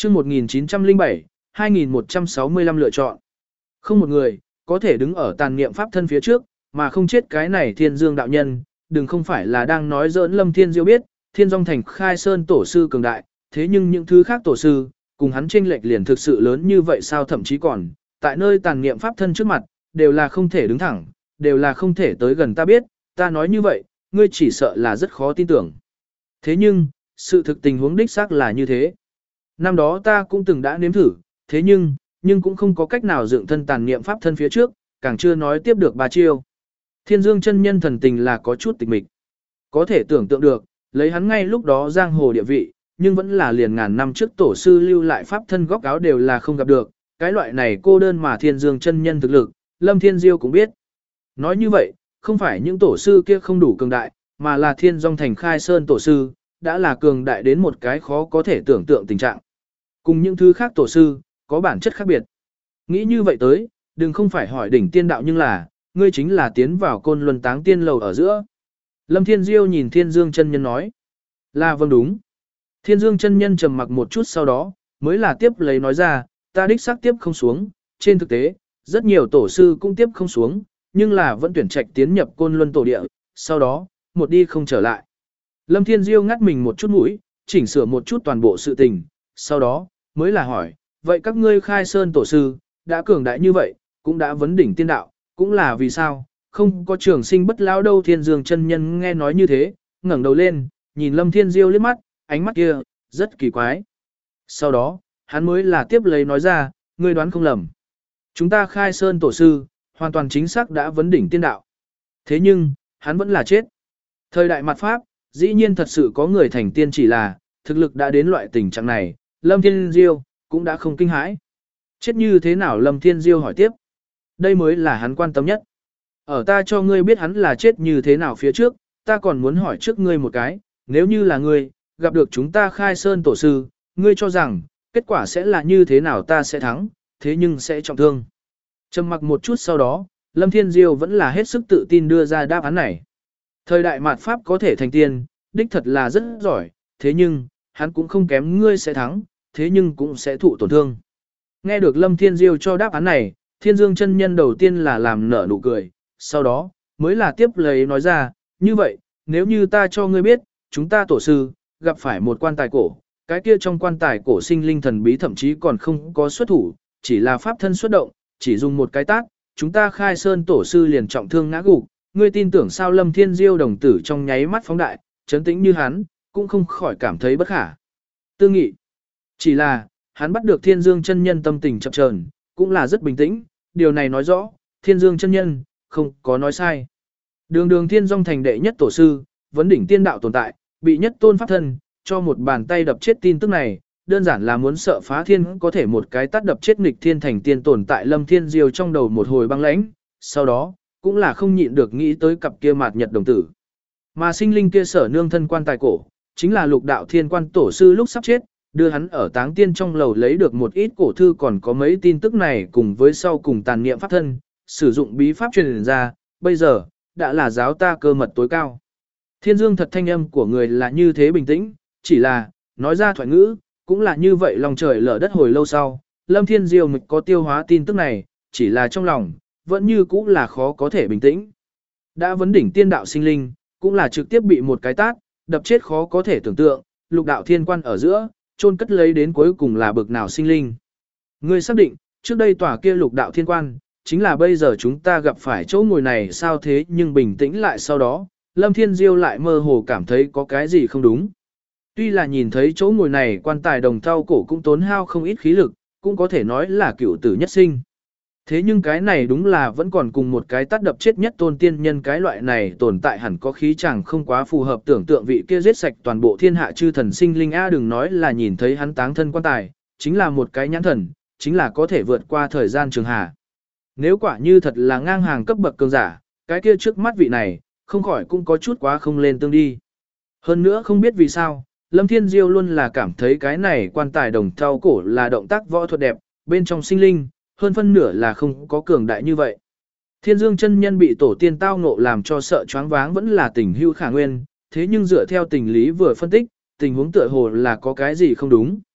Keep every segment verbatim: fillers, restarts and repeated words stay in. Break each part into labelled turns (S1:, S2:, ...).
S1: chương một nghìn chín trăm lẻ bảy, hai nghìn một trăm sáu mươi lăm lựa chọn. Không một người, có thể đứng ở tàn niệm pháp thân phía trước, mà không chết cái này thiên dương đạo nhân, đừng không phải là đang nói giỡn Lâm Thiên Diêu biết, thiên dòng thành khai sơn tổ sư cường đại, thế nhưng những thứ khác tổ sư, cùng hắn chênh lệch liền thực sự lớn như vậy sao thậm chí còn, tại nơi tàn niệm pháp thân trước mặt, đều là không thể đứng thẳng, đều là không thể tới gần ta biết, ta nói như vậy, ngươi chỉ sợ là rất khó tin tưởng. Thế nhưng, sự thực tình huống đích xác là như thế. Năm đó ta cũng từng đã nếm thử, thế nhưng, nhưng cũng không có cách nào dựng thân tàn niệm pháp thân phía trước, càng chưa nói tiếp được ba chiêu. Thiên Dương chân nhân thần tình là có chút tịch mịch. Có thể tưởng tượng được, lấy hắn ngay lúc đó giang hồ địa vị, nhưng vẫn là liền ngàn năm trước tổ sư lưu lại pháp thân góc áo đều là không gặp được, cái loại này cô đơn mà Thiên Dương chân nhân thực lực, Lâm Thiên Diêu cũng biết. Nói như vậy, không phải những tổ sư kia không đủ cường đại, mà là Thiên Dòng thành khai sơn tổ sư, đã là cường đại đến một cái khó có thể tưởng tượng tình trạng. Cùng những thứ khác tổ sư, có bản chất khác biệt. Nghĩ như vậy tới, đừng không phải hỏi đỉnh tiên đạo nhưng là, ngươi chính là tiến vào côn luân táng tiên lầu ở giữa. Lâm Thiên Diêu nhìn Thiên Dương chân nhân nói. Là vâng đúng. Thiên Dương chân nhân trầm mặc một chút sau đó, mới là tiếp lấy nói ra, ta đích xác tiếp không xuống, trên thực tế, rất nhiều tổ sư cũng tiếp không xuống, nhưng là vẫn tuyển trạch tiến nhập côn luân tổ địa, sau đó, một đi không trở lại. Lâm Thiên Diêu ngắt mình một chút mũi, chỉnh sửa một chút toàn bộ sự tình, sau đó, mới là hỏi, vậy các ngươi khai sơn tổ sư, đã cường đại như vậy, cũng đã vấn đỉnh tiên đạo, cũng là vì sao, không có trường sinh bất lão đâu. Thiên Dương chân nhân nghe nói như thế, ngẩng đầu lên, nhìn Lâm Thiên Diêu liếc mắt, ánh mắt kia, rất kỳ quái. Sau đó, hắn mới là tiếp lấy nói ra, ngươi đoán không lầm. Chúng ta khai sơn tổ sư, hoàn toàn chính xác đã vấn đỉnh tiên đạo. Thế nhưng, hắn vẫn là chết. Thời đại mặt Pháp, dĩ nhiên thật sự có người thành tiên chỉ là, thực lực đã đến loại tình trạng này, Lâm Thiên Diêu, cũng đã không kinh hãi. Chết như thế nào Lâm Thiên Diêu hỏi tiếp. Đây mới là hắn quan tâm nhất. Ở ta cho ngươi biết hắn là chết như thế nào phía trước, ta còn muốn hỏi trước ngươi một cái, nếu như là ngươi, gặp được chúng ta khai sơn tổ sư, ngươi cho rằng, kết quả sẽ là như thế nào ta sẽ thắng, thế nhưng sẽ trọng thương. Trầm mặc một chút sau đó, Lâm Thiên Diêu vẫn là hết sức tự tin đưa ra đáp án này. Thời đại mạt Pháp có thể thành tiên, đích thật là rất giỏi, thế nhưng, hắn cũng không kém ngươi sẽ thắng, thế nhưng cũng sẽ thụ tổn thương. Nghe được Lâm Thiên Diêu cho đáp án này, Thiên Dương chân nhân đầu tiên là làm nở nụ cười, sau đó, mới là tiếp lấy nói ra, như vậy, nếu như ta cho ngươi biết, chúng ta tổ sư, gặp phải một quan tài cổ, cái kia trong quan tài cổ sinh linh thần bí thậm chí còn không có xuất thủ, chỉ là pháp thân xuất động, chỉ dùng một cái tát, chúng ta khai sơn tổ sư liền trọng thương ngã gục, ngươi tin tưởng sao? Lâm Thiên Diêu đồng tử trong nháy mắt phóng đại, chấn tĩnh như hắn, cũng không khỏi cảm thấy bất khả tư nghị. Chỉ là, hắn bắt được Thiên Dương chân nhân tâm tình chập chờn, cũng là rất bình tĩnh, điều này nói rõ, Thiên Dương chân nhân, không có nói sai. Đường đường Thiên Dòng thành đệ nhất tổ sư, vấn đỉnh tiên đạo tồn tại, bị nhất tôn pháp thân, cho một bàn tay đập chết tin tức này, đơn giản là muốn sợ phá thiên có thể một cái tát đập chết nghịch thiên thành tiên tồn tại. Lâm Thiên Diêu trong đầu một hồi băng lãnh, sau đó, cũng là không nhịn được nghĩ tới cặp kia mạt nhật đồng tử. Mà sinh linh kia sở nương thân quan tài cổ, chính là lục đạo thiên quan tổ sư lúc sắp chết, đưa hắn ở táng tiên trong lầu lấy được một ít cổ thư còn có mấy tin tức này cùng với sau cùng tàn niệm pháp thân, sử dụng bí pháp truyền ra, bây giờ, đã là giáo ta cơ mật tối cao. Thiên Dương thật thanh âm của người là như thế bình tĩnh, chỉ là, nói ra thoại ngữ, cũng là như vậy lòng trời lở đất hồi lâu sau, Lâm Thiên Diêu mịch có tiêu hóa tin tức này, chỉ là trong lòng, vẫn như cũng là khó có thể bình tĩnh. Đã vấn đỉnh tiên đạo sinh linh, cũng là trực tiếp bị một cái tát, đập chết khó có thể tưởng tượng, lục đạo thiên quan ở giữa, chôn cất lấy đến cuối cùng là bực nào sinh linh. Ngươi xác định, trước đây tòa kia lục đạo thiên quan, chính là bây giờ chúng ta gặp phải chỗ ngồi này sao? Thế nhưng bình tĩnh lại sau đó, Lâm Thiên Diêu lại mơ hồ cảm thấy có cái gì không đúng. Tuy là nhìn thấy chỗ ngồi này quan tài đồng thau cổ cũng tốn hao không ít khí lực, cũng có thể nói là cựu tử nhất sinh. Thế nhưng cái này đúng là vẫn còn cùng một cái tát đập chết nhất tôn tiên nhân cái loại này tồn tại hẳn có khí chẳng không quá phù hợp tưởng tượng vị kia giết sạch toàn bộ thiên hạ chư thần sinh linh a đừng nói là nhìn thấy hắn táng thân quan tài, chính là một cái nhãn thần, chính là có thể vượt qua thời gian trường hà. Nếu quả như thật là ngang hàng cấp bậc cường giả, cái kia trước mắt vị này, không khỏi cũng có chút quá không lên tương đi. Hơn nữa không biết vì sao, Lâm Thiên Diêu luôn là cảm thấy cái này quan tài đồng thau cổ là động tác võ thuật đẹp, bên trong sinh linh, hơn phân nửa là không có cường đại như vậy. Thiên Dương chân nhân bị tổ tiên tao ngộ làm cho sợ choáng váng vẫn là tình hưu khả nguyên, thế nhưng dựa theo tình lý vừa phân tích, tình huống tựa hồ là có cái gì không đúng.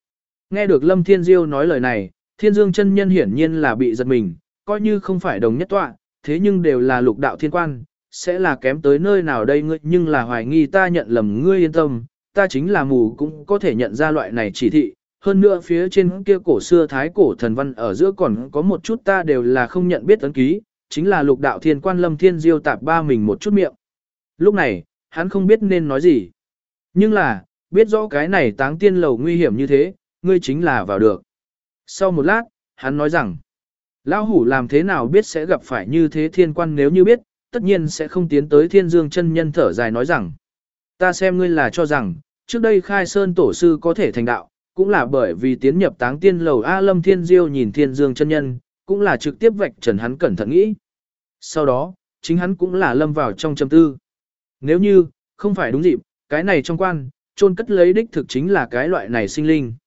S1: Nghe được Lâm Thiên Diêu nói lời này, Thiên Dương chân nhân hiển nhiên là bị giật mình, coi như không phải đồng nhất tọa, thế nhưng đều là lục đạo thiên quan, sẽ là kém tới nơi nào đây ngươi, nhưng là hoài nghi ta nhận lầm, ngươi yên tâm, ta chính là mù cũng có thể nhận ra loại này chỉ thị, hơn nữa phía trên kia cổ xưa thái cổ thần văn ở giữa còn có một chút ta đều là không nhận biết ấn ký, chính là lục đạo thiên quan Lâm Thiên Diêu tạp ba mình một chút miệng. Lúc này, hắn không biết nên nói gì. Nhưng là, biết rõ cái này táng tiên lầu nguy hiểm như thế, ngươi chính là vào được. Sau một lát, hắn nói rằng, lão hủ làm thế nào biết sẽ gặp phải như thế thiên quan, nếu như biết, tất nhiên sẽ không tiến tới Thiên Dương chân nhân thở dài nói rằng, ta xem ngươi là cho rằng, trước đây khai sơn tổ sư có thể thành đạo, cũng là bởi vì tiến nhập táng tiên lầu. A Lâm Thiên Diêu nhìn Thiên Dương chân nhân, cũng là trực tiếp vạch trần hắn cẩn thận nghĩ. Sau đó, chính hắn cũng là lâm vào trong trầm tư. Nếu như, không phải đúng dịp, cái này trong quan, chôn cất lấy đích thực chính là cái loại này sinh linh.